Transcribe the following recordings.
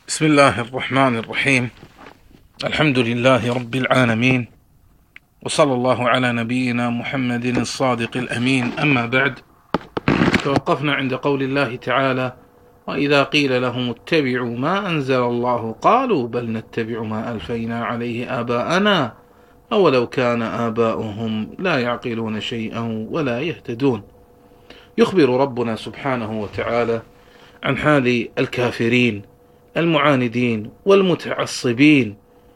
بسم الله الرحمن الرحيم. الحمد لله رب العالمين، وصلى الله على نبينا محمد الصادق الأمين. أما بعد، توقفنا عند قول الله تعالى: وإذا قيل لهم اتبعوا ما أنزل الله قالوا بل نتبع ما ألفينا عليه آباءنا أولو كان آباؤهم لا يعقلون شيئا ولا يهتدون. يخبر ربنا سبحانه وتعالى عن حال الكافرين المعاندين والمتعصبين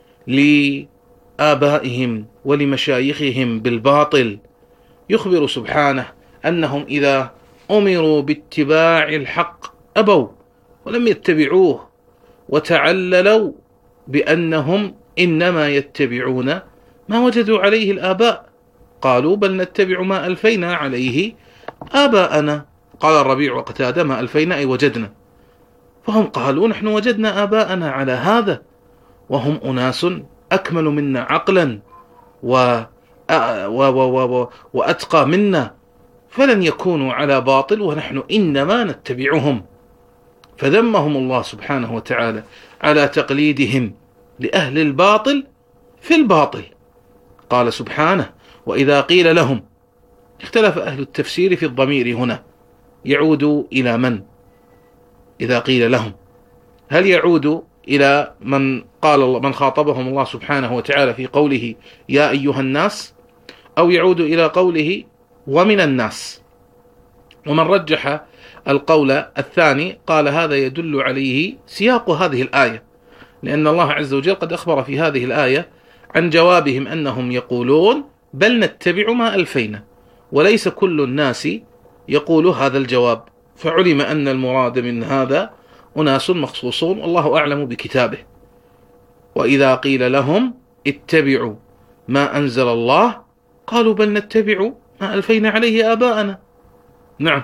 لآبائهم ولمشايخهم بالباطل. يخبر سبحانه أنهم إذا أمروا باتباع الحق أبوا ولم يتبعوه، وتعللوا بأنهم إنما يتبعون ما وجدوا عليه الآباء. قالوا بل نتبع ما ألفينا عليه آباءنا. قال الربيع وقتادة: ما ألفينا أي وجدنا. فهم قالوا: نحن وجدنا آباءنا على هذا، وهم أناس أكمل منا عقلا وأتقى منا، فلن يكونوا على باطل ونحن إنما نتبعهم. فذمهم الله سبحانه وتعالى على تقليدهم لأهل الباطل في الباطل. قال سبحانه: وإذا قيل لهم. اختلف أهل التفسير في الضمير هنا، يعود إلى من؟ إذا قيل لهم، هل يعود إلى من خاطبهم الله سبحانه وتعالى في قوله يا أيها الناس، أو يعود إلى قوله ومن الناس؟ ومن رجح القول الثاني قال هذا يدل عليه سياق هذه الآية، لأن الله عز وجل قد أخبر في هذه الآية عن جوابهم أنهم يقولون بل نتبع ما ألفينا، وليس كل الناس يقول هذا الجواب، فعلم أن المراد من هذا أناس مخصوصون والله أعلم بكتابه. وإذا قيل لهم اتبعوا ما أنزل الله قالوا بل نتبع ما ألفينا عليه آباءنا. نعم،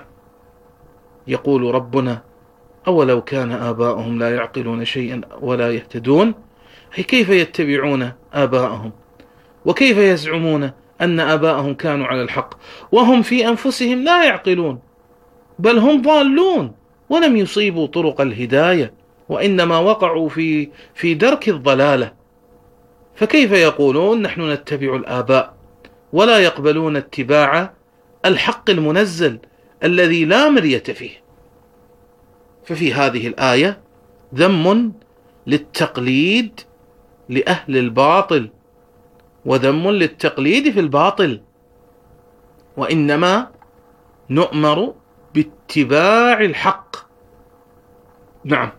يقول ربنا: أولو كان آباؤهم لا يعقلون شيئا ولا يهتدون. أي كيف يتبعون آباءهم، وكيف يزعمون أن آباءهم كانوا على الحق وهم في أنفسهم لا يعقلون، بل هم ضالون ولم يصيبوا طرق الهداية، وإنما وقعوا في درك الضلالة. فكيف يقولون نحن نتبع الآباء ولا يقبلون اتباع الحق المنزل الذي لا مرية فيه؟ ففي هذه الآية ذم للتقليد لأهل الباطل، وذم للتقليد في الباطل، وإنما نؤمر باتباع الحق. نعم.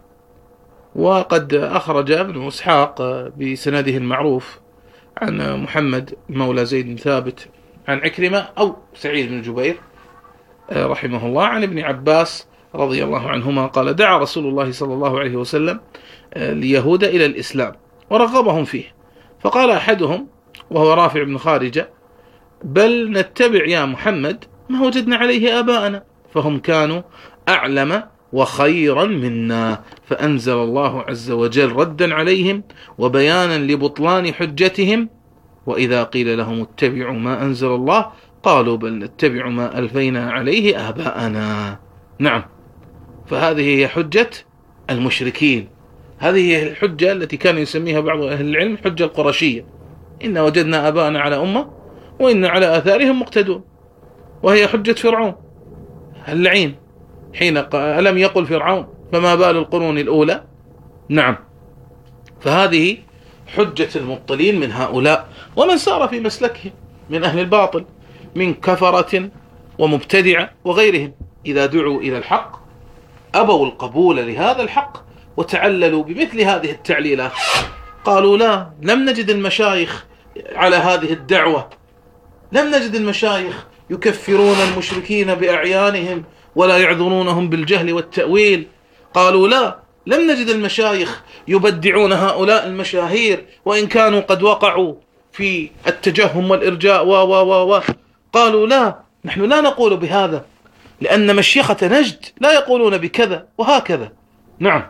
وقد أخرج ابن إسحاق بسنده المعروف عن محمد مولى زيد بن ثابت عن عكرمة أو سعيد بن جبير رحمه الله عن ابن عباس رضي الله عنهما قال: دعا رسول الله صلى الله عليه وسلم اليهود إلى الإسلام ورغبهم فيه، فقال أحدهم وهو رافع بن خارجة: بل نتبع يا محمد ما وجدنا عليه آباءنا، فهم كانوا أعلم وخيرا منا. فأنزل الله عز وجل ردا عليهم وبيانا لبطلان حجتهم: وإذا قيل لهم اتبعوا ما أنزل الله قالوا بل نتبع ما ألفينا عليه آباءنا. نعم، فهذه هي حجة المشركين، هذه هي الحجة التي كان يسميها بعض أهل العلم حجة القرشية: إن وجدنا آباءنا على أمة وإن على آثارهم مقتدون. وهي حجة فرعون اللعين حين ألم يقل فرعون فما بال القرون الأولى. نعم، فهذه حجة المبطلين من هؤلاء ومن سار في مسلكهم من أهل الباطل من كفرة ومبتدعة وغيرهم. إذا دعوا إلى الحق أبوا القبول لهذا الحق وتعللوا بمثل هذه التعليلات. قالوا: لا، لم نجد المشايخ على هذه الدعوة، لم نجد المشايخ يكفرون المشركين بأعيانهم ولا يعذرونهم بالجهل والتأويل. قالوا: لا، لم نجد المشايخ يبدعون هؤلاء المشاهير وإن كانوا قد وقعوا في التجهم والإرجاء قالوا: لا، نحن لا نقول بهذا، لأن مشيخة نجد لا يقولون بكذا وهكذا. نعم،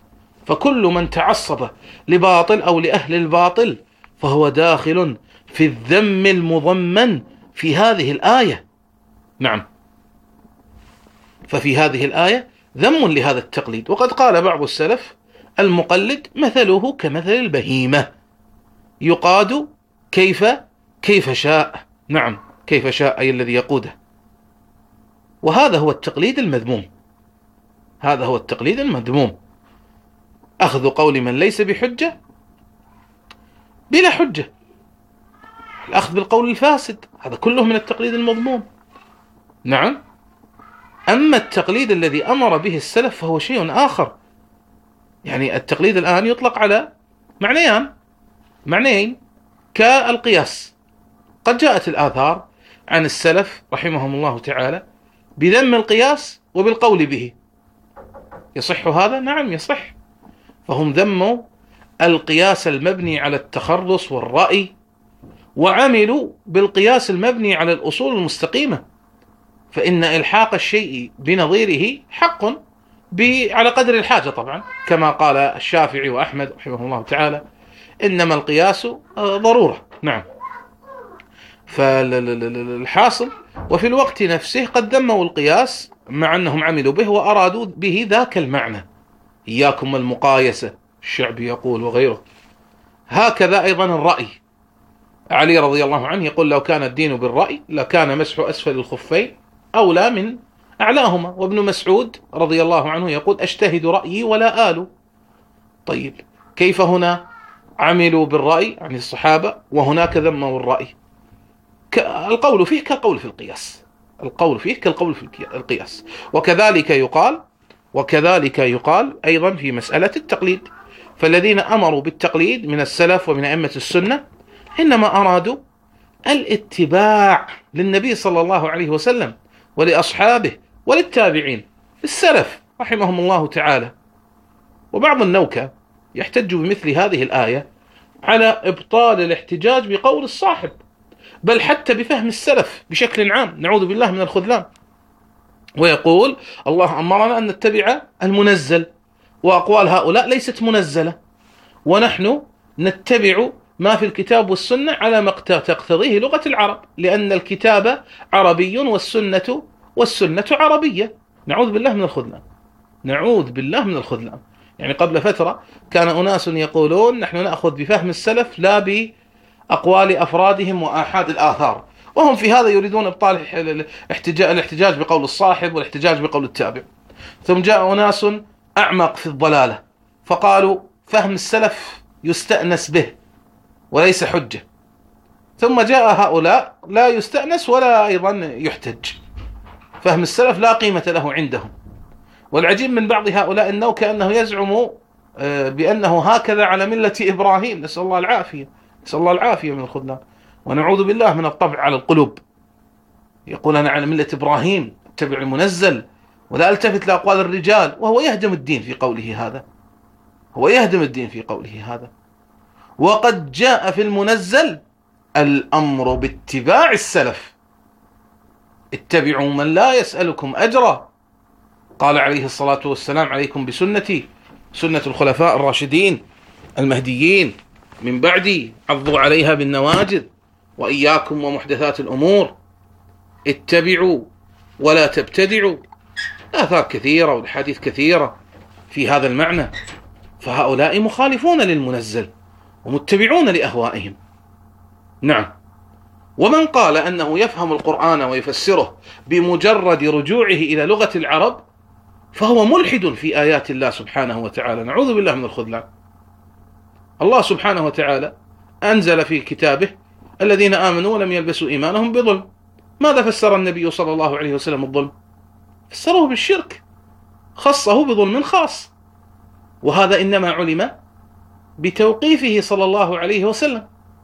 فكل من تعصب لباطل أو لأهل الباطل فهو داخل في الذم المضمن في هذه الآية. نعم، ففي هذه الآية ذم لهذا التقليد. وقد قال بعض السلف المقلد مثله كمثل البهيمة يقاد كيف شاء. نعم، كيف شاء أي الذي يقوده. وهذا هو التقليد المذموم، هذا هو التقليد المذموم، أخذ قول من ليس بحجة بلا حجة، الأخذ بالقول الفاسد، هذا كله من التقليد المذموم. نعم. أما التقليد الذي أمر به السلف فهو شيء آخر. يعني التقليد الآن يطلق على معنيين كالقياس. قد جاءت الآثار عن السلف رحمهم الله تعالى بذم القياس وبالقول به. يصح هذا؟ نعم يصح. فهم ذموا القياس المبني على التخرص والرأي، وعملوا بالقياس المبني على الأصول المستقيمة، فإن إلحاق الشيء بنظيره حق على قدر الحاجة طبعا، كما قال الشافعي وأحمد رحمه الله تعالى: إنما القياس ضرورة. نعم. فالحاصل وفي الوقت نفسه قد ذموا القياس مع أنهم عملوا به وأرادوا به ذاك المعنى. إياكم المقايسة، الشعبي يقول وغيره. هكذا أيضا الرأي. علي رضي الله عنه يقول: لو كان الدين بالرأي لكان مسح أسفل الخفين أولى من أعلاهما. وابن مسعود رضي الله عنه يقول: أجتهد رأيي ولا آل. طيب، كيف هنا عملوا بالرأي عن الصحابة وهناك ذموا الرأي؟ القول فيه كالقول في القياس، القول فيه كالقول في القياس. وكذلك يقال أيضا في مسألة التقليد. فالذين أمروا بالتقليد من السلف ومن أئمة السنة إنما أرادوا الاتباع للنبي صلى الله عليه وسلم ولأصحابه وللتابعين السلف رحمهم الله تعالى. وبعض النوكة يحتج بمثل هذه الآية على إبطال الاحتجاج بقول الصاحب، بل حتى بفهم السلف بشكل عام، نعوذ بالله من الخذلان. ويقول: الله أمرنا أن نتبع المنزل، وأقوال هؤلاء ليست منزلة، ونحن نتبع ما في الكتاب والسنة على ما تقتضيه لغة العرب، لأن الكتاب عربي والسنة عربية. نعوذ بالله من الخذلان، نعوذ بالله من الخذلان. يعني قبل فترة كان أناس يقولون: نحن نأخذ بفهم السلف لا بأقوال أفرادهم وآحاد الآثار، وهم في هذا يريدون إبطال الاحتجاج بقول الصاحب والاحتجاج بقول التابع. ثم جاء أناس أعمق في الضلالة فقالوا: فهم السلف يستأنس به وليس حجة. ثم جاء هؤلاء لا يستأنس ولا أيضا يحتج، فهم السلف لا قيمة له عندهم. والعجيب من بعض هؤلاء أنه كأنه يزعم بأنه هكذا على ملة إبراهيم، نسأل الله العافية، نسأل الله العافية من الخذلان، ونعوذ بالله من الطبع على القلوب. يقول: أنا على ملة إبراهيم، اتبع المنزل ولا التفت لأقوال الرجال، وهو يهدم الدين في قوله هذا، هو يهدم الدين في قوله هذا. وقد جاء في المنزل الأمر باتباع السلف: اتبعوا من لا يسألكم أجرا. قال عليه الصلاة والسلام: عليكم بسنتي، سنة الخلفاء الراشدين المهديين من بعدي، عضوا عليها بالنواجذ، وإياكم ومحدثات الأمور، اتبعوا ولا تبتدعوا. آثار كثيرة والحديث كثيرة في هذا المعنى. فهؤلاء مخالفون للمنزل ومتبعون لأهوائهم. نعم. ومن قال أنه يفهم القرآن ويفسره بمجرد رجوعه إلى لغة العرب فهو ملحد في آيات الله سبحانه وتعالى، نعوذ بالله من الخذلان. الله سبحانه وتعالى أنزل في كتابه: الذين آمنوا ولم يلبسوا إيمانهم بظلم. ماذا فسر النبي صلى الله عليه وسلم الظلم؟ فسره بالشرك، خصه بظلم خاص، وهذا إنما علم بتوقيفه صلى الله عليه وسلم.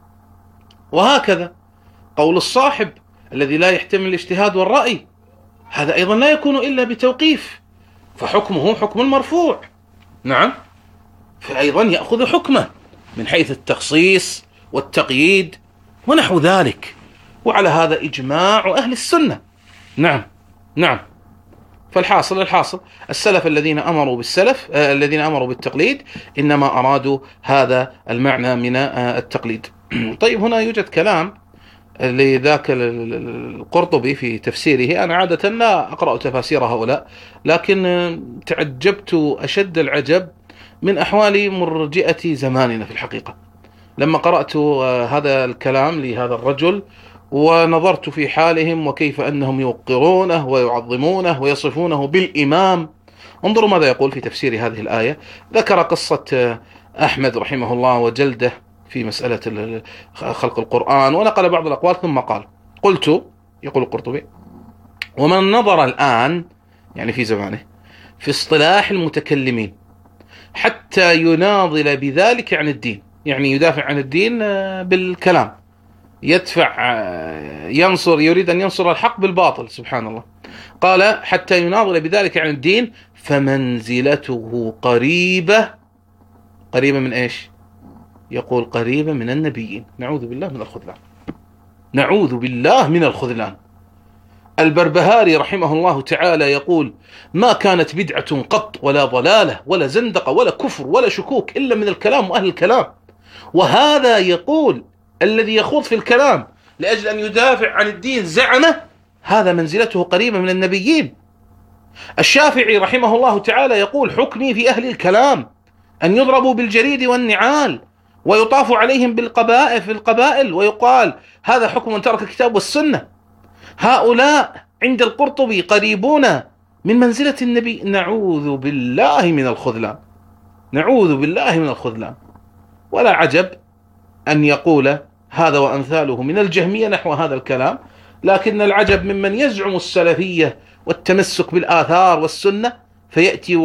وهكذا قول الصاحب الذي لا يحتمل الاجتهاد والرأي، هذا أيضا لا يكون إلا بتوقيف، فحكمه حكم المرفوع. نعم. فأيضا يأخذ حكمه من حيث التخصيص والتقييد ونحو ذلك. وعلى هذا إجماع أهل السنة. نعم نعم. فالحاصل السلف الذين أمروا بالتقليد إنما أرادوا هذا المعنى من التقليد. طيب، هنا يوجد كلام لذاك القرطبي في تفسيره. أنا عادة لا أقرأ تفاسير هؤلاء، لكن تعجبت أشد العجب من أحوال مرجئة زماننا في الحقيقة. لما قرأت هذا الكلام لهذا الرجل ونظرت في حالهم وكيف أنهم يوقرونه ويعظمونه ويصفونه بالإمام، انظروا ماذا يقول في تفسير هذه الآية. ذكر قصة أحمد رحمه الله وجلده في مسألة خلق القرآن، ونقل بعض الأقوال ثم قال: قلت، يقول القرطبي: ومن نظر الآن، يعني في زمانه، في اصطلاح المتكلمين حتى يناضل بذلك عن الدين، يعني يدافع عن الدين بالكلام، يدفع، ينصر، يريد أن ينصر الحق بالباطل، سبحان الله. قال: حتى يناضل بذلك عن الدين فمنزلته قريبة. قريبة من إيش؟ يقول: قريبة من النبيين. نعوذ بالله من الخذلان، نعوذ بالله من الخذلان. البربهاري رحمه الله تعالى يقول: ما كانت بدعة قط ولا ضلالة ولا زندقة ولا كفر ولا شكوك إلا من الكلام وأهل الكلام. وهذا يقول الذي يخوض في الكلام لأجل أن يدافع عن الدين زعمه، هذا منزلته قريبة من النبيين. الشافعي رحمه الله تعالى يقول: حكمي في أهل الكلام أن يضربوا بالجريد والنعال ويطاف عليهم بالقبائل في القبائل ويقال هذا حكم من ترك الكتاب والسنة. هؤلاء عند القرطبي قريبون من منزلة النبي. نعوذ بالله من الخذلان، نعوذ بالله من الخذلان. ولا عجب أن يقول هذا وأمثاله من الجهمية نحو هذا الكلام، لكن العجب ممن يزعم السلفية والتمسك بالآثار والسنة فيأتي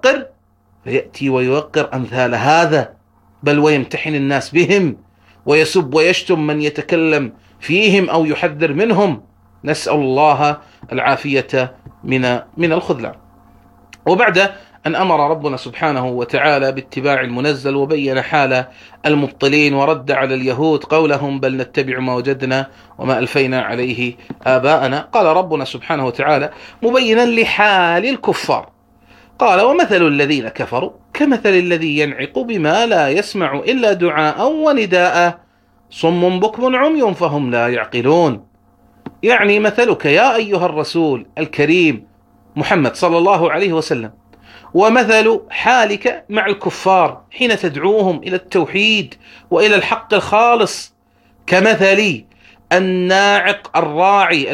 ويوقر أمثال هذا، بل ويمتحن الناس بهم ويسب ويشتم من يتكلم فيهم أو يحذر منهم. نسأل الله العافية من الخذلان. وبعد أن أمر ربنا سبحانه وتعالى باتباع المنزل وبين حال المبطلين ورد على اليهود قولهم بل نتبع ما وجدنا وما ألفينا عليه آباءنا، قال ربنا سبحانه وتعالى مبينا لحال الكفار، قال: ومثل الذين كفروا كمثل الذي ينعق بما لا يسمع إلا دعاء ونداء صم بكم عمي فهم لا يعقلون. يعني مثلك يا أيها الرسول الكريم محمد صلى الله عليه وسلم، ومثل حالك مع الكفار حين تدعوهم إلى التوحيد وإلى الحق الخالص كمثل الناعق الراعي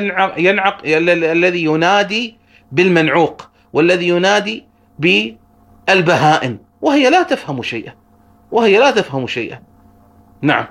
الذي ينادي بالمنعوق والذي ينادي بالبهائم وهي لا تفهم شيئا. نعم.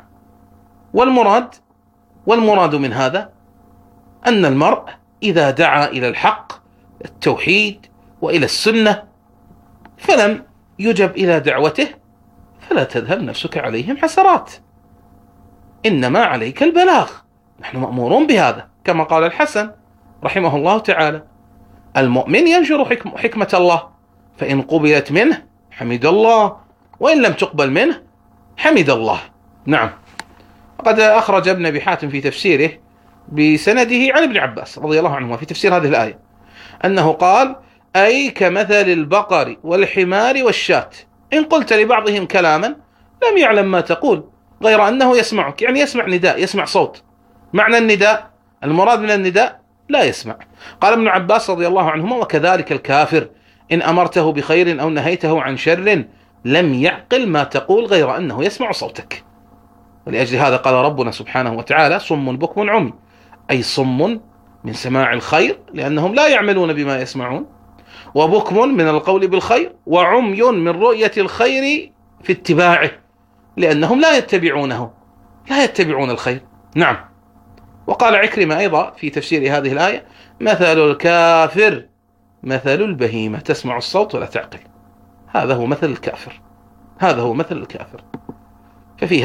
والمراد من هذا أن المرء إذا دعا إلى الحق التوحيد وإلى السنة فلم يجب إلى دعوته فلا تذهب نفسك عليهم حسرات، إنما عليك البلاغ. نحن مأمورون بهذا، كما قال الحسن رحمه الله تعالى: المؤمن ينشر حكمة الله، فإن قبلت منه حمد الله، وإن لم تقبل منه حمد الله. نعم. قد أخرج ابن أبي حاتم في تفسيره بسنده عن ابن عباس رضي الله عنهما في تفسير هذه الآية أنه قال: أي كمثل البقر والحمار والشاة، إن قلت لبعضهم كلاما لم يعلم ما تقول غير أنه يسمعك، يعني يسمع نداء، يسمع صوت. معنى النداء، المراد من النداء لا يسمع. قال ابن عباس رضي الله عنهما: وكذلك الكافر إن أمرته بخير أو نهيته عن شر لم يعقل ما تقول غير أنه يسمع صوتك. ولأجل هذا قال ربنا سبحانه وتعالى: صم بكم عمي، أي صم من سماع الخير لأنهم لا يعملون بما يسمعون، وبكم من القول بالخير، وعمي من رؤية الخير في اتباعه لأنهم لا يتبعون الخير. نعم. وقال عكرمة أيضا في تفسير هذه الآية: مثل الكافر مثل البهيمة تسمع الصوت ولا تعقل. هذا هو مثل الكافر. ففي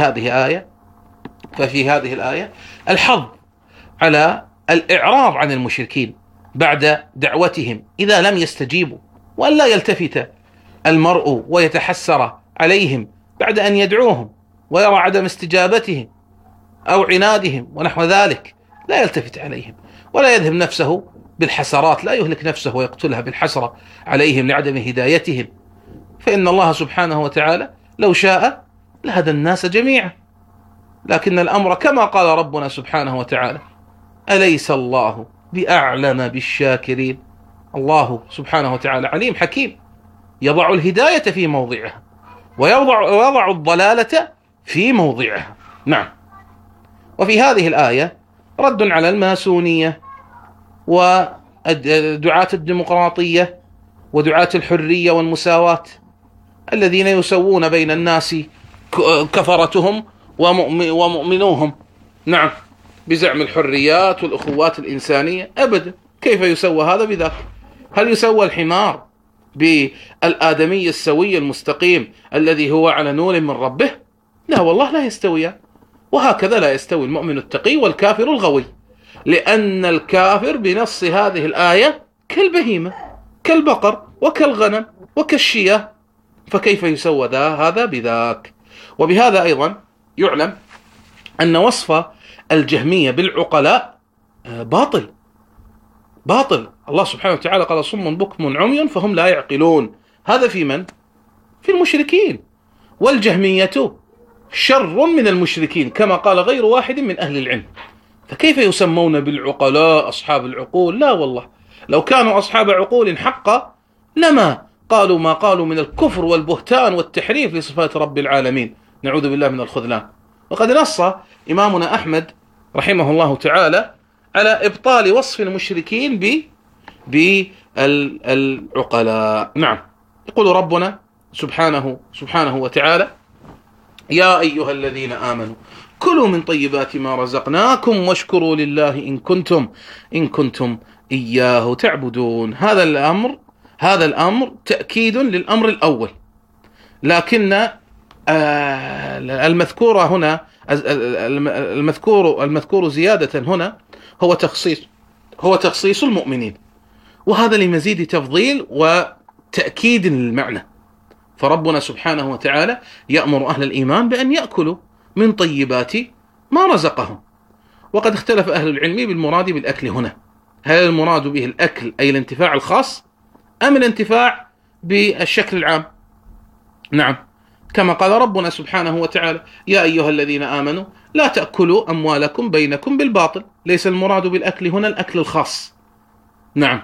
هذه الآية الحظ على الإعراض عن المشركين بعد دعوتهم إذا لم يستجيبوا، وأن لا يلتفت المرء ويتحسر عليهم بعد أن يدعوهم ويرى عدم استجابتهم أو عنادهم ونحو ذلك، لا يلتفت عليهم ولا يذهب نفسه بالحسرات، لا يهلك نفسه ويقتلها بالحسرة عليهم لعدم هدايتهم، فإن الله سبحانه وتعالى لو شاء لهدى الناس جميعا. لكن الأمر كما قال ربنا سبحانه وتعالى: أليس الله بأعلم بالشاكرين. الله سبحانه وتعالى عليم حكيم، يضع الهداية في موضعها ويضع الضلالة في موضعها. نعم. وفي هذه الآية رد على الماسونية ودعاة الديمقراطية ودعاة الحرية والمساواة الذين يسوون بين الناس كفرتهم ومؤمنوهم. نعم، بزعم الحريات والأخوات الإنسانية. أبدا، كيف يسوى هذا بذاك؟ هل يسوى الحمار بالآدمي السوي المستقيم الذي هو على نور من ربه؟ لا والله، لا يستويان. وهكذا لا يستوي المؤمن التقي والكافر الغوي، لأن الكافر بنص هذه الآية كالبهيمة، كالبقر وكالغنم وكالشياه، فكيف يسوى هذا بذاك؟ وبهذا أيضا يعلم أن وصف الجهمية بالعقلاء باطل. الله سبحانه وتعالى قال صم بكم عمي فهم لا يعقلون. هذا في من؟ في المشركين. والجهمية شر من المشركين كما قال غير واحد من أهل العلم. فكيف يسمون بالعقلاء أصحاب العقول؟ لا والله، لو كانوا أصحاب عقول حقا لما قالوا ما قالوا من الكفر والبهتان والتحريف لصفات رب العالمين. نعوذ بالله من الخذلان. وقد نص إمامنا أحمد رحمه الله تعالى على إبطال وصف المشركين بالعقلاء. نعم، يقول ربنا سبحانه وتعالى: يا أيها الذين آمنوا كلوا من طيبات ما رزقناكم واشكروا لله إن كنتم إياه تعبدون. هذا الأمر تأكيد للأمر الأول، لكن المذكور هنا المذكور زيادة هنا هو تخصيص المؤمنين، وهذا لمزيد تفضيل وتأكيد للمعنى. فربنا سبحانه وتعالى يأمر أهل الإيمان بأن يأكلوا من طيبات ما رزقهم. وقد اختلف أهل العلم بالمراد بالأكل هنا، هل المراد به الأكل أي الانتفاع الخاص أم الانتفاع بالشكل العام؟ نعم، كما قال ربنا سبحانه وتعالى: يا أيها الذين آمنوا لا تأكلوا أموالكم بينكم بالباطل. ليس المراد بالأكل هنا الأكل الخاص. نعم.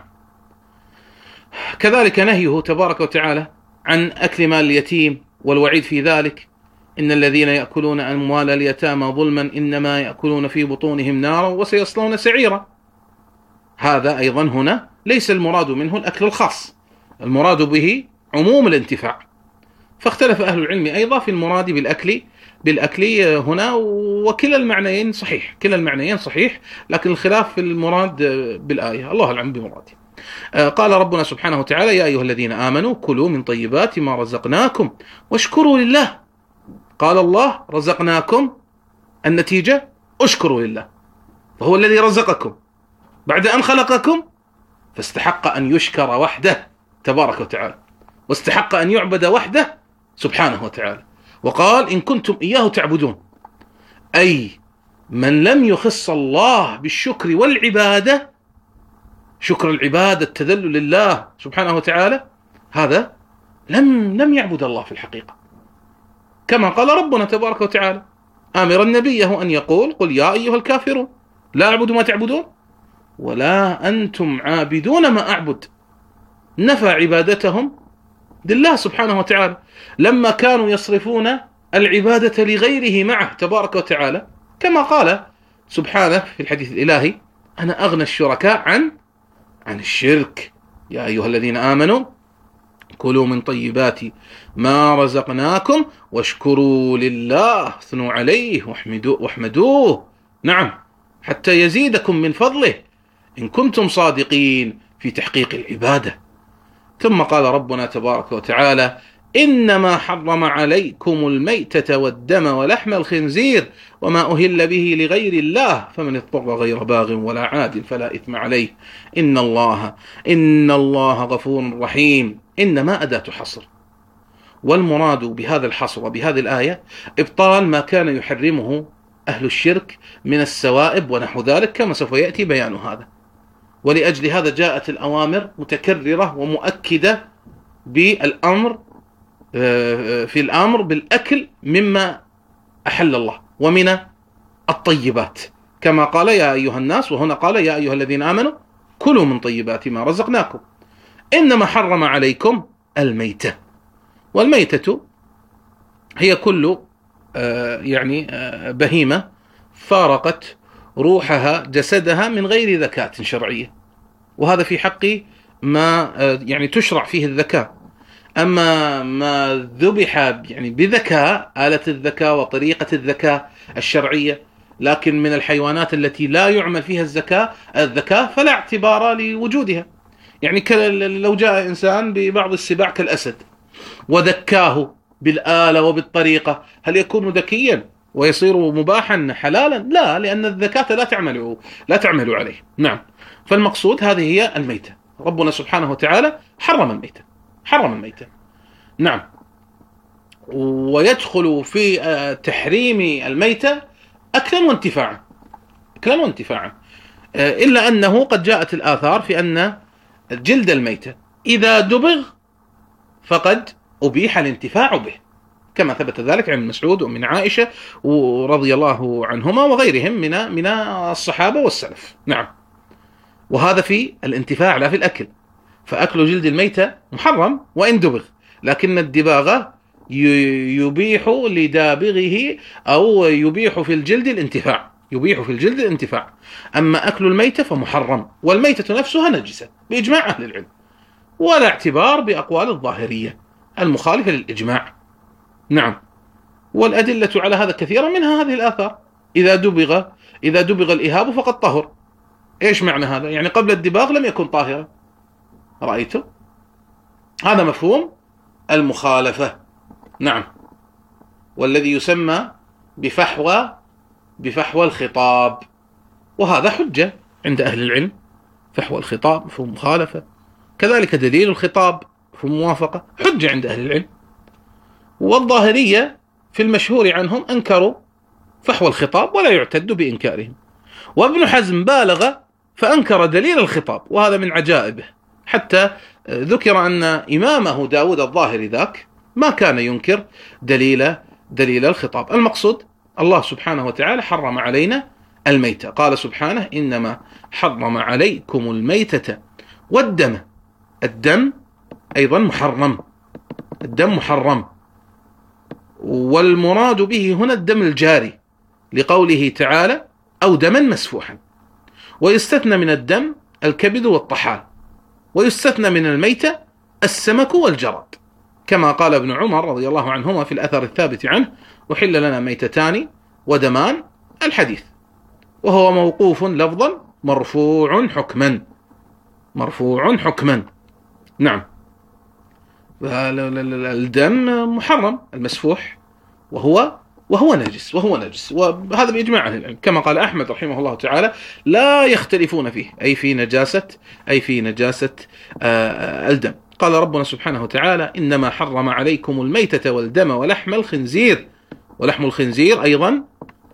كذلك نهيه تبارك وتعالى عن أكل مال اليتيم والوعيد في ذلك: إن الذين يأكلون أموال اليتامى ظلما إنما يأكلون في بطونهم نارا وسيصلون سعيرا. هذا أيضا هنا ليس المراد منه الأكل الخاص، المراد به عموم الانتفاع. فاختلف أهل العلم أيضا في المراد بالأكل هنا، وكلا المعنيين صحيح، لكن الخلاف في المراد بالآية. الله أعلم بمراده. قال ربنا سبحانه وتعالى: يا أيها الذين آمنوا كلوا من طيبات ما رزقناكم واشكروا لله. قال الله: رزقناكم، النتيجة اشكروا لله، فهو الذي رزقكم بعد أن خلقكم، فاستحق أن يشكر وحده تبارك وتعالى، واستحق أن يعبد وحده سبحانه وتعالى. وقال: إن كنتم إياه تعبدون، أي من لم يخص الله بالشكر والعبادة، شكر العبادة التذلل لله سبحانه وتعالى، هذا لم يعبد الله في الحقيقة. كما قال ربنا تبارك وتعالى آمرا نبيه أن يقول: قل يا أيها الكافرون لا أعبد ما تعبدون ولا أنتم عابدون ما أعبد. نفى عبادتهم لله سبحانه وتعالى لما كانوا يصرفون العبادة لغيره معه تبارك وتعالى، كما قال سبحانه في الحديث الإلهي: أنا أغنى الشركاء عن الشرك. يا أيها الذين آمنوا كلوا من طيبات ما رزقناكم واشكروا لله، اثنوا عليه واحمدوه، نعم، حتى يزيدكم من فضله إن كنتم صادقين في تحقيق العبادة. ثم قال ربنا تبارك وتعالى: إنما حرم عليكم الميتة والدم ولحم الخنزير وما أهل به لغير الله فمن اضطر غير باغ ولا عاد فلا إثم عليه إن الله غفور رحيم. إنما أداة حصر، والمراد بهذا الحصر وبهذه الآية إبطال ما كان يحرمه أهل الشرك من السوائب ونحو ذلك، كما سوف يأتي بيان هذا. ولأجل هذا جاءت الأوامر متكررة ومؤكدة بالأمر في الأمر بالأكل مما أحل الله ومن الطيبات، كما قال: يا أيها الناس، وهنا قال: يا أيها الذين آمنوا كلوا من طيبات ما رزقناكم. إنما حرم عليكم الميتة. والميتة هي كل بهيمة فارقت روحها جسدها من غير ذكاة شرعية، وهذا في حق ما تشرع فيه الذكاء. أما ما ذبح بذكاء، آلة الذكاء وطريقة الذكاء الشرعية، لكن من الحيوانات التي لا يعمل فيها الذكاء فلا اعتبار لوجودها. لو جاء إنسان ببعض السباع كالأسد وذكاه بالآلة وبالطريقة، هل يكون ذكيا ويصير مباحا حلالا؟ لا، لأن الذكاة لا تعمل عليه. نعم. فالمقصود هذه هي الميتة. ربنا سبحانه وتعالى حرم الميتة. نعم. ويدخل في تحريم الميتة أكلا وانتفاعا، إلا أنه قد جاءت الآثار في أن جلد الميتة إذا دبغ فقد أبيح الانتفاع به، كما ثبت ذلك عن مسعود ومن عائشة رضي الله عنهما وغيرهم من الصحابة والسلف. نعم. وهذا في الانتفاع لا في الأكل. فأكل جلد الميتة محرم وإن دبغ، لكن الدباغ يبيح لدابغه أو يبيح في الجلد الانتفاع. أما أكل الميتة فمحرم، والميتة نفسها نجسة بإجماع أهل العلم، ولا اعتبار بأقوال الظاهرية المخالفة للإجماع. نعم. والأدلة على هذا كثيرا، منها هذه الآثار: إذا دبغ الإهاب فقد طهر. إيش معنى هذا؟ قبل الدباغ لم يكن طاهرا. رأيتم؟ هذا مفهوم المخالفة. نعم. والذي يسمى بفحوى الخطاب، وهذا حجة عند أهل العلم. فحوى الخطاب مفهوم مخالفة، كذلك دليل الخطاب مفهوم موافقة، حجة عند أهل العلم. والظاهرية في المشهور عنهم أنكروا فحوى الخطاب ولا يعتد بإنكارهم. وابن حزم بالغ فأنكر دليل الخطاب، وهذا من عجائبه، حتى ذكر أن إمامه داود الظاهري ذاك ما كان ينكر دليل الخطاب. المقصود الله سبحانه وتعالى حرم علينا الميتة. قال سبحانه: إنما حرم عليكم الميتة والدم. الدم أيضا محرم، والمراد به هنا الدم الجاري، لقوله تعالى: أو دما مسفوحا. ويستثنى من الدم الكبد والطحال، ويستثنى من الميتة السمك والجراد، كما قال ابن عمر رضي الله عنهما في الأثر الثابت عنه: أحل لنا ميتتان ودمان، الحديث. وهو موقوف لفظا مرفوع حكما. نعم. الدم محرم المسفوح، وهو نجس، وهذا بإجماع أهل العلم، كما قال أحمد رحمه الله تعالى: لا يختلفون فيه، أي في نجاسة الدم. قال ربنا سبحانه وتعالى: إنما حرم عليكم الميتة والدم ولحم الخنزير. ولحم الخنزير أيضا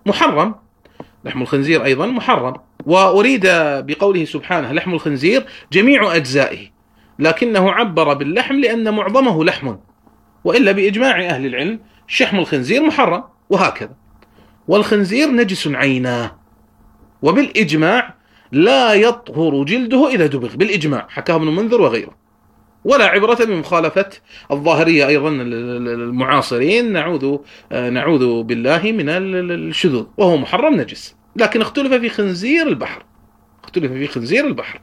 محرم. وأريد بقوله سبحانه لحم الخنزير جميع أجزائه، لكنه عبر باللحم لأن معظمه لحم، وإلا بإجماع أهل العلم شحم الخنزير محرم، وهكذا. والخنزير نجس عينا، وبالإجماع لا يطهر جلده إذا دبغ، بالإجماع، حكاه ابن منذر وغيره. ولا عبرة بمخالفة الظاهرية أيضا المعاصرين، نعوذ بالله من الشذوذ، وهو محرم نجس، لكن اختلف في خنزير البحر.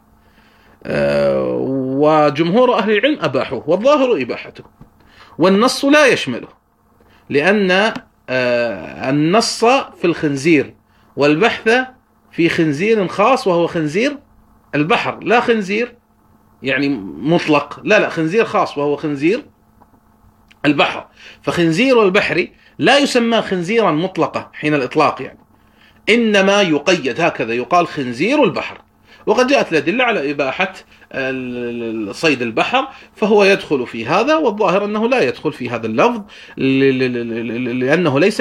وجمهور أهل العلم أباحوه، والظاهر إباحته، والنص لا يشمله، لأن النص في الخنزير والبحث في خنزير خاص، وهو خنزير البحر، لا خنزير مطلق، لا خنزير خاص وهو خنزير البحر. فخنزير البحر لا يسمى خنزيرا مطلقا حين الإطلاق، إنما يقيد، هكذا يقال خنزير البحر. وقد جاءت الأدلة على إباحة صيد البحر، فهو يدخل في هذا، والظاهر أنه لا يدخل في هذا اللفظ لأنه ليس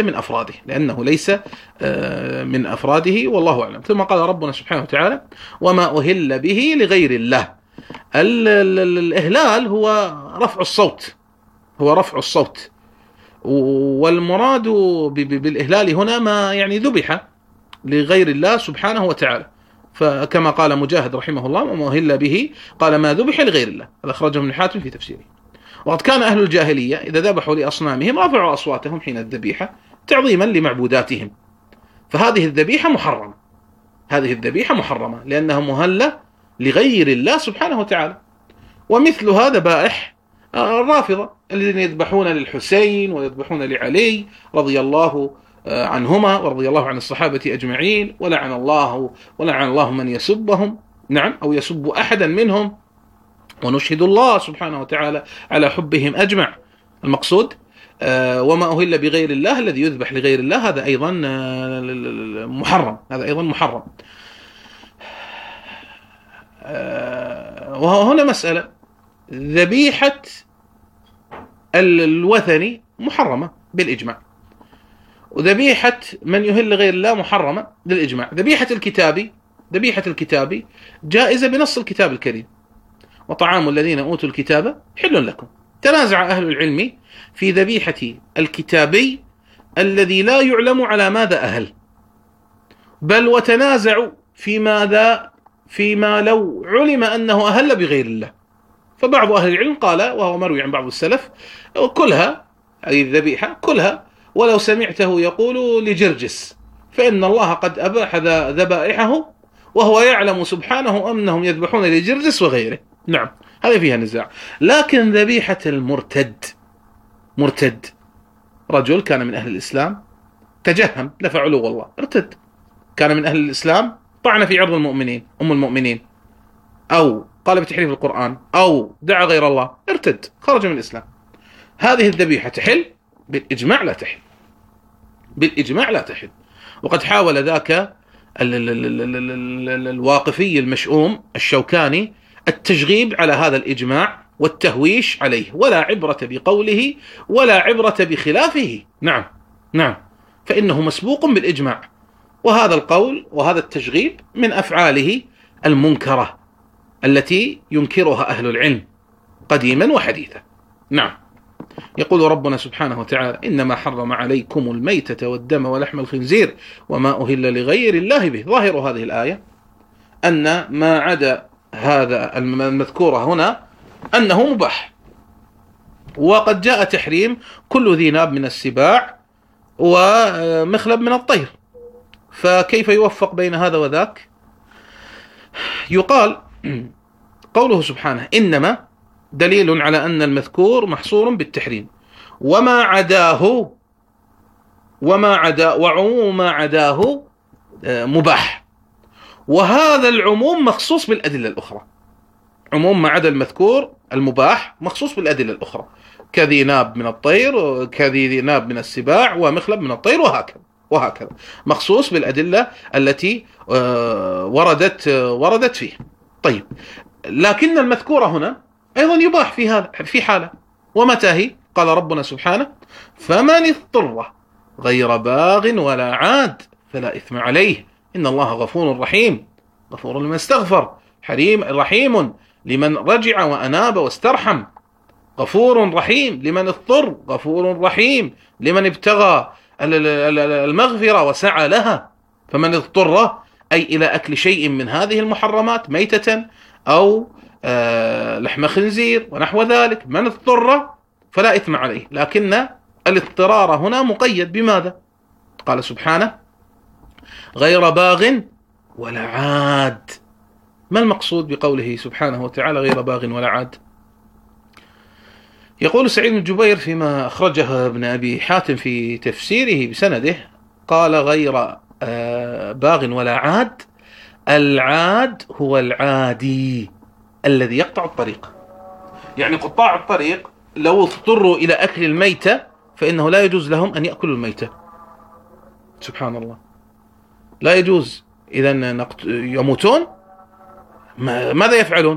من أفراده، والله أعلم. ثم قال ربنا سبحانه وتعالى: وما أهل به لغير الله. الإهلال هو رفع الصوت، والمراد بالإهلال هنا ما ذبح لغير الله سبحانه وتعالى. فكما قال مجاهد رحمه الله: وما أهل به، قال ما ذبح لغير الله. هذا أخرجه ابن حاتم في تفسيره. وقد كان أهل الجاهلية إذا ذبحوا لأصنامهم رفعوا أصواتهم حين الذبيحة تعظيما لمعبوداتهم، فهذه الذبيحة محرمة، هذه الذبيحة محرمة لأنها مهلة لغير الله سبحانه وتعالى. ومثل هذا ذبائح الرافضة الذين يذبحون للحسين ويذبحون لعلي رضي الله عنهما ورضي الله عن الصحابة أجمعين، ولعن الله من يسبهم، نعم، أو يسب أحدا منهم، ونشهد الله سبحانه وتعالى على حبهم أجمع. المقصود وما أهل بغير الله، الذي يذبح لغير الله هذا أيضا محرم، هذا أيضا محرم. وهنا مسألة، ذبيحة الوثني محرمة بالإجماع، وذبيحة من يهل لغير الله محرمة بالإجماع. ذبيحة الكتابي جائزة بنص الكتاب الكريم، وطعام الذين أوتوا الكتاب حل لكم. تنازع أهل العلم في ذبيحة الكتابي الذي لا يعلم على ماذا أهل، بل وتنازعوا فيما لو علم أنه أهل بغير الله. فبعض أهل العلم قال، وهو مروي عن بعض السلف، كلها، أي الذبيحة كلها ولو سمعته يقول لجرجس، فإن الله قد أباح ذبائحه وهو يعلم سبحانه أنهم يذبحون لجرجس وغيره. نعم، هذا فيها نزاع. لكن ذبيحة مرتد، رجل كان من أهل الإسلام تجهم دفع علو الله، ارتد، كان من أهل الإسلام طعن في عرض المؤمنين أم المؤمنين، أو قال بتحريف القرآن، أو دعا غير الله، ارتد، خرج من الإسلام. هذه الذبيحة تحل بالإجماع، لا تحل بالإجماع، لا تحل. وقد حاول ذاك الواقفي المشؤوم الشوكاني التشغيب على هذا الإجماع والتهويش عليه، ولا عبرة بقوله ولا عبرة بخلافه. نعم، فإنه مسبوق بالإجماع، وهذا القول وهذا التشغيب من أفعاله المنكرة التي ينكرها أهل العلم قديما وحديثا. نعم. يقول ربنا سبحانه وتعالى: إنما حرم عليكم الميتة والدم ولحم الخنزير وما أهل لغير الله به. ظاهر هذه الآية أن ما عدا هذا المذكور هنا أنه مباح، وقد جاء تحريم كل ذي ناب من السباع ومخلب من الطير، فكيف يوفق بين هذا وذاك؟ يقال قوله سبحانه إنما دليل على أن المذكور محصور بالتحريم، وعموم ما عداه مباح، وهذا العموم مخصوص بالأدلة الأخرى. عموم ما عدا المذكور المباح مخصوص بالأدلة الأخرى، كذي ناب من الطير، كذي ناب من السباع، ومخلب من الطير، وهكذا مخصوص بالأدلة التي وردت فيه. طيب، لكن المذكورة هنا أيضا يباح في حالة، ومتى هي؟ قال ربنا سبحانه: فمن اضطر غير باغ ولا عاد فلا إثم عليه إن الله غفور رحيم، غفور لمن استغفر، رحيم لمن رجع وأناب واسترحم، غفور رحيم لمن اضطر، غفور رحيم لمن ابتغى المغفرة وسعى لها. فمن اضطر أي إلى أكل شيء من هذه المحرمات، ميتة أو لحم خنزير ونحو ذلك، من اضطر فلا إثم عليه. لكن الاضطرار هنا مقيد بماذا؟ قال سبحانه: غير باغ ولا عاد. ما المقصود بقوله سبحانه وتعالى غير باغ ولا عاد؟ يقول سعيد بن جبير فيما أخرجه ابن أبي حاتم في تفسيره بسنده، قال غير باغ ولا عاد، العاد هو العادي الذي يقطع الطريق. يعني قطاع الطريق لو اضطروا إلى أكل الميتة فإنه لا يجوز لهم أن يأكلوا الميتة. سبحان الله، لا يجوز. إذن يموتون ماذا يفعلون؟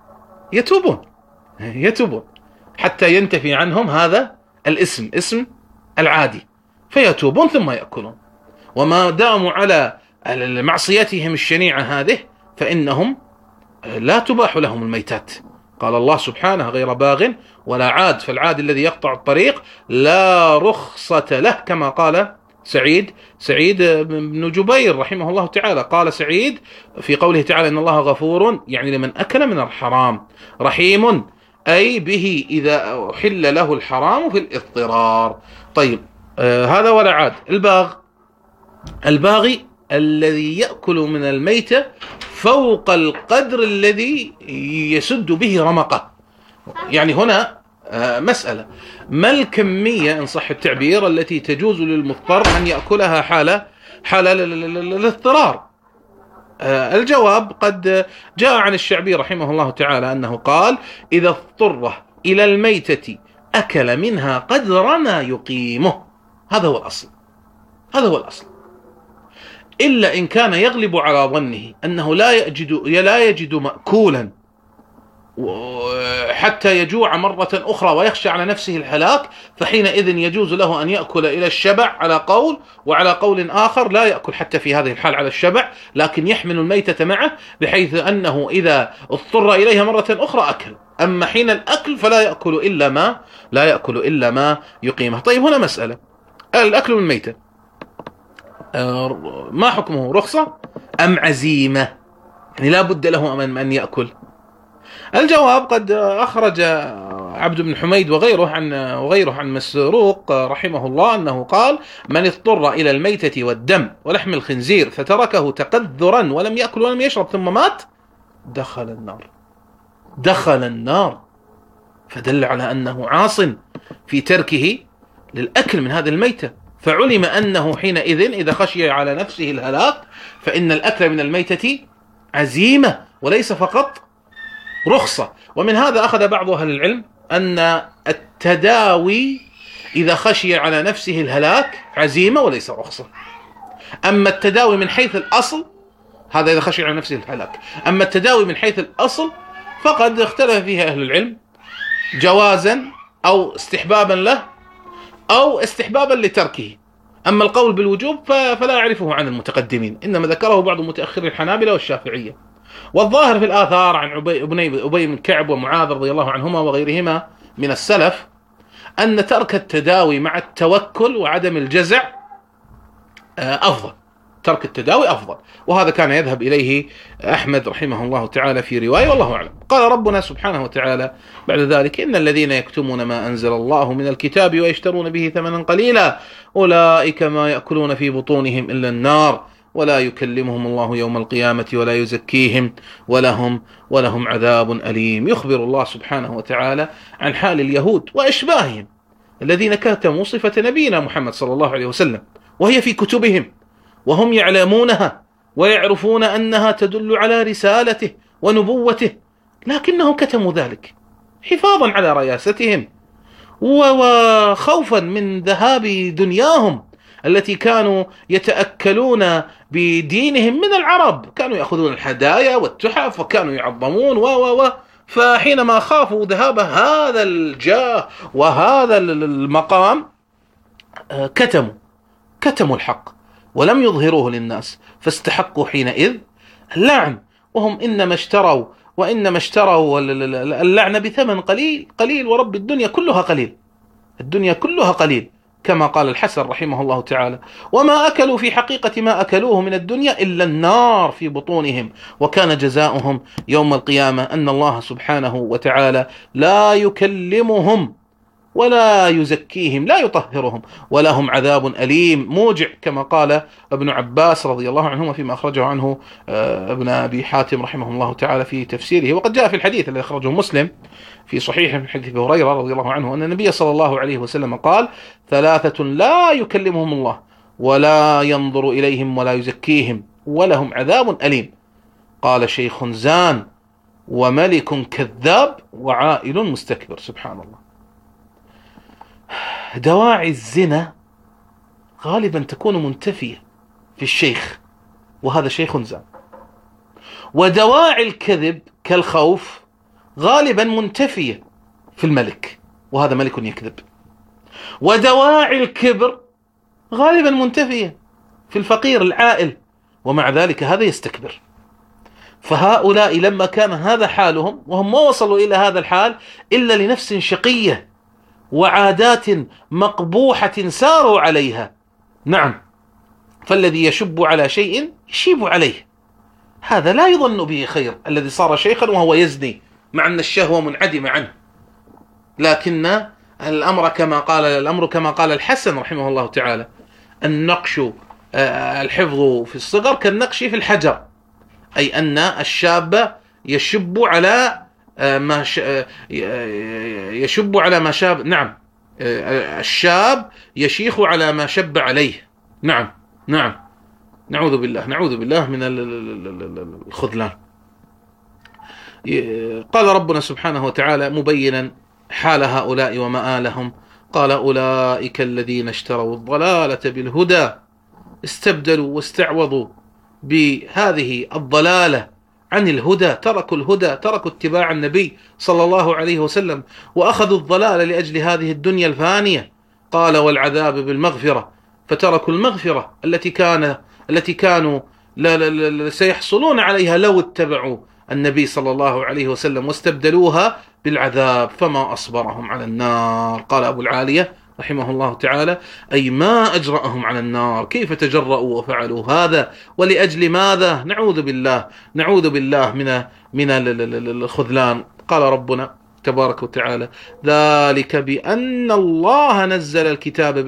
يتوبون حتى ينتفي عنهم هذا الاسم، اسم العادي، فيتوبون ثم يأكلون. وما داموا على معصيتهم الشنيعة هذه فإنهم لا تباح لهم الميتات. قال الله سبحانه: غير باغ ولا عاد، فالعاد الذي يقطع الطريق لا رخصة له، كما قال سعيد بن جبير رحمه الله تعالى. قال سعيد في قوله تعالى: إن الله غفور، يعني لمن أكل من الحرام، رحيم أي به إذا أحل له الحرام في الاضطرار. طيب هذا ولا عاد. الباغي الذي يأكل من الميتة فوق القدر الذي يسد به رمقه. يعني هنا مسألة، ما الكمية إن صح التعبير التي تجوز للمضطر أن يأكلها حال الاضطرار؟ الجواب قد جاء عن الشعبي رحمه الله تعالى أنه قال: إذا اضطر إلى الميتة أكل منها قدر ما يقيمه. هذا هو الأصل. إلا إن كان يغلب على ظنه أنه لا يجد مأكولا حتى يجوع مرة أخرى ويخشى على نفسه الهلاك، فحينئذ يجوز له أن يأكل إلى الشبع على قول، وعلى قول آخر لا يأكل حتى في هذه الحال على الشبع، لكن يحمل الميتة معه بحيث أنه إذا اضطر إليها مرة أخرى أكل. أما حين الأكل فلا يأكل إلا ما يقيمه. طيب هنا مسألة، الأكل من الميتة ما حكمه؟ رخصة أم عزيمة؟ يعني لا بد له من أن يأكل. الجواب قد أخرج عبد بن حميد وغيره عن مسروق رحمه الله أنه قال: من اضطر إلى الميتة والدم ولحم الخنزير فتركه تقذرا ولم يأكل ولم يشرب ثم مات دخل النار. فدل على أنه عاص في تركه للأكل من هذه الميتة، فعلم أنه حينئذ إذا خشي على نفسه الهلاك فإن الأكل من الميتة عزيمة وليس فقط رخصة. ومن هذا أخذ بعض أهل العلم أن التداوي إذا خشي على نفسه الهلاك عزيمة وليس رخصة. أما التداوي من حيث الأصل هذا إذا خشي على نفسه الهلاك. أما التداوي من حيث الأصل فقد اختلف فيها أهل العلم جوازا أو استحبابا له أو استحبابا لتركه. أما القول بالوجوب فلا يعرفه عن المتقدمين، إنما ذكره بعض متأخر الحنابلة والشافعية. والظاهر في الآثار عن أبي بن كعب ومعاذ رضي الله عنهما وغيرهما من السلف أن ترك التداوي مع التوكل وعدم الجزع أفضل. ترك التداوي أفضل، وهذا كان يذهب إليه أحمد رحمه الله تعالى في رواية، والله أعلم. قال ربنا سبحانه وتعالى بعد ذلك: إن الذين يكتمون ما أنزل الله من الكتاب ويشترون به ثمنا قليلا أولئك ما يأكلون في بطونهم إلا النار ولا يكلمهم الله يوم القيامة ولا يزكيهم ولهم عذاب أليم. يخبر الله سبحانه وتعالى عن حال اليهود وإشباههم الذين كتموا صفة نبينا محمد صلى الله عليه وسلم، وهي في كتبهم وهم يعلمونها ويعرفون أنها تدل على رسالته ونبوته، لكنهم كتموا ذلك حفاظا على رياستهم وخوفا من ذهاب دنياهم التي كانوا يتأكلون بدينهم من العرب. كانوا يأخذون الهدايا والتحف وكانوا يعظمون فحينما خافوا ذهاب هذا الجاه وهذا المقام كتموا الحق ولم يظهروه للناس، فاستحقوا حينئذ اللعن. وهم إنما اشتروا اللعن بثمن قليل، ورب الدنيا كلها قليل، كما قال الحسن رحمه الله تعالى: وما أكلوا في حقيقة ما أكلوه من الدنيا إلا النار في بطونهم، وكان جزاؤهم يوم القيامة أن الله سبحانه وتعالى لا يكلمهم ولا يزكيهم، لا يطهرهم، ولهم عذاب أليم موجع، كما قال ابن عباس رضي الله عنهما فيما أخرجه عنه ابن أبي حاتم رحمه الله تعالى في تفسيره. وقد جاء في الحديث الذي أخرجه مسلم في صحيح من حديث أبي هريرة رضي الله عنه أن النبي صلى الله عليه وسلم قال: ثلاثة لا يكلمهم الله ولا ينظر إليهم ولا يزكيهم ولهم عذاب أليم. قال: شيخ زان وملك كذاب وعائل مستكبر. سبحان الله. دواعي الزنا غالبا تكون منتفية في الشيخ، وهذا شيخ زان. ودواعي الكذب كالخوف غالبا منتفية في الملك، وهذا ملك يكذب. ودواعي الكبر غالبا منتفية في الفقير العائل، ومع ذلك هذا يستكبر. فهؤلاء لما كان هذا حالهم، وهم ما وصلوا إلى هذا الحال إلا لنفس شقية وعادات مقبوحة ساروا عليها. نعم، فالذي يشب على شيء يشيب عليه، هذا لا يظن به خير. الذي صار شيخا وهو يزني مع أن الشهوة منعدمة عنه، لكن الأمر كما قال الحسن رحمه الله تعالى: النقش الحفظ في الصغر كالنقش في الحجر، أي أن الشاب يشب على ما شاب، نعم، الشاب يشيخ على ما شب عليه. نعم نعم، نعوذ بالله من الخذلان. قال ربنا سبحانه وتعالى مبينا حال هؤلاء ومآلهم: قال أولئك الذين اشتروا الضلالة بالهدى، استبدلوا واستعوضوا بهذه الضلالة عن الهدى، تركوا الهدى، تركوا اتباع النبي صلى الله عليه وسلم، وأخذوا الضلال لأجل هذه الدنيا الفانية. قال: والعذاب بالمغفرة، فتركوا المغفرة التي كانوا سيحصلون عليها لو اتبعوا النبي صلى الله عليه وسلم، واستبدلوها بالعذاب، فما أصبرهم على النار. قال أبو العالية رحمه الله تعالى: أي ما أجرأهم على النار، كيف تجرؤوا وفعلوا هذا، ولأجل ماذا؟ نعوذ بالله من الخذلان. قال ربنا تبارك وتعالى: ذلك بأن الله نزل الكتاب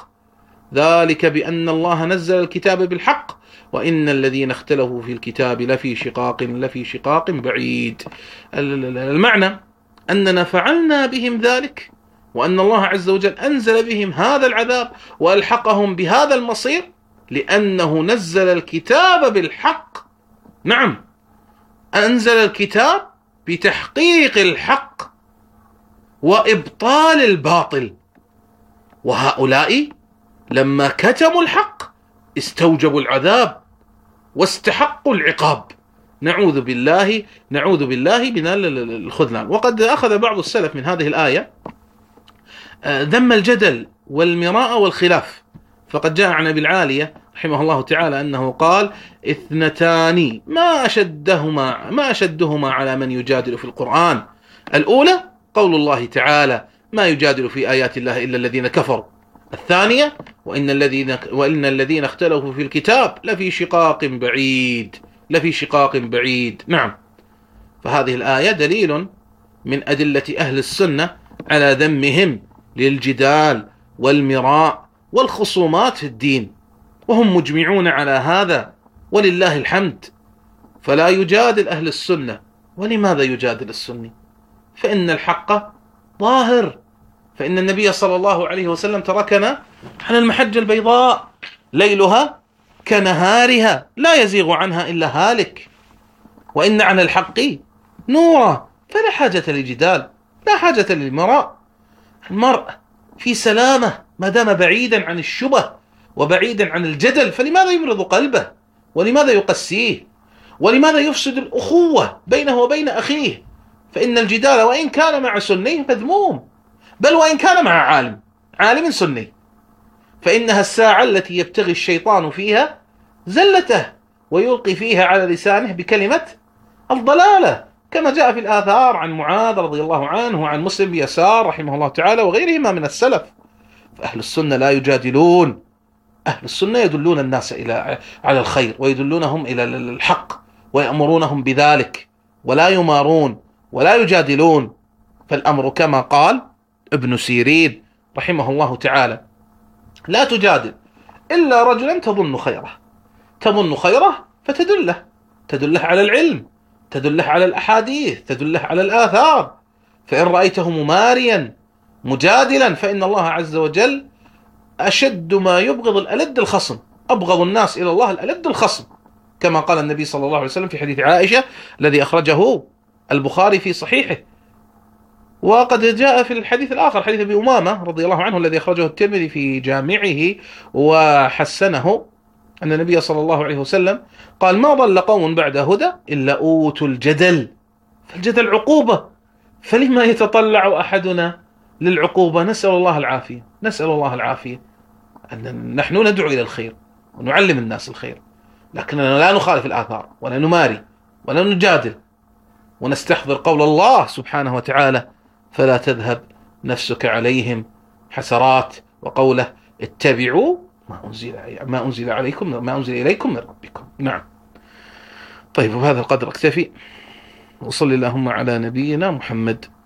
بالحق، وإن الذين اختلفوا في الكتاب لفي شقاق بعيد. المعنى أننا فعلنا بهم ذلك، وأن الله عز وجل أنزل بهم هذا العذاب وألحقهم بهذا المصير لأنه نزل الكتاب بالحق. نعم، أنزل الكتاب بتحقيق الحق وإبطال الباطل، وهؤلاء لما كتموا الحق استوجبوا العذاب واستحقوا العقاب. نعوذ بالله من الخذلان. وقد أخذ بعض السلف من هذه الآية ذم الجدل والمراء والخلاف، فقد جاء عن أبي العالية رحمه الله تعالى أنه قال: اثنتان ما أشدهما على من يجادل في القرآن. الأولى قول الله تعالى: ما يجادل في آيات الله إلا الذين كفروا. الثانية: وإن الذين اختلفوا في الكتاب لفي شقاق بعيد. نعم، فهذه الآية دليل من أدلة أهل السنة على ذمهم للجدال والمراء والخصومات في الدين، وهم مجمعون على هذا ولله الحمد. فلا يجادل أهل السنة. ولماذا يجادل السني؟ فإن الحق ظاهر، فإن النبي صلى الله عليه وسلم تركنا على المحجة البيضاء ليلها كنهارها لا يزيغ عنها إلا هالك، وإن على الحق نورا، فلا حاجة للجدال، لا حاجة للمراء. المرء في سلامة ما دام بعيدا عن الشبه وبعيدا عن الجدل، فلماذا يمرض قلبه؟ ولماذا يقسيه؟ ولماذا يفسد الأخوة بينه وبين أخيه؟ فإن الجدال وإن كان مع سني مذموم، بل وإن كان مع عالم سني، فإنها الساعة التي يبتغي الشيطان فيها زلته ويلقي فيها على لسانه بكلمة الضلالة، كما جاء في الآثار عن معاذ رضي الله عنه وعن مسلم بن يسار رحمه الله تعالى وغيرهما من السلف. فأهل السنة لا يجادلون، أهل السنة يدلون الناس على الخير، ويدلونهم إلى الحق، ويأمرونهم بذلك، ولا يمارون ولا يجادلون. فالأمر كما قال ابن سيرين رحمه الله تعالى: لا تجادل إلا رجلا تظن خيره فتدله على العلم، تدله على الأحاديث، تدله على الآثار. فإن رأيته مماريا مجادلا فإن الله عز وجل أشد ما يبغض الألد الخصم، أبغض الناس إلى الله الألد الخصم، كما قال النبي صلى الله عليه وسلم في حديث عائشة الذي أخرجه البخاري في صحيحه. وقد جاء في الحديث الآخر حديث أبي أمامة رضي الله عنه الذي أخرجه الترمذي في جامعه وحسنه، أن النبي صلى الله عليه وسلم قال: ما ضل قوم بعد هدى إلا أوتوا الجدل، فالجدل عقوبة، فلما يتطلع أحدنا للعقوبة؟ نسأل الله العافية. أن نحن ندعو إلى الخير ونعلم الناس الخير، لكننا لا نخالف الآثار ولا نماري ولا نجادل، ونستحضر قول الله سبحانه وتعالى: فلا تذهب نفسك عليهم حسرات، وقوله: اتبعوا ما أنزل إليكم من ربكم. نعم. طيب، وبهذا القدر اكتفي، وصلي اللهم على نبينا محمد.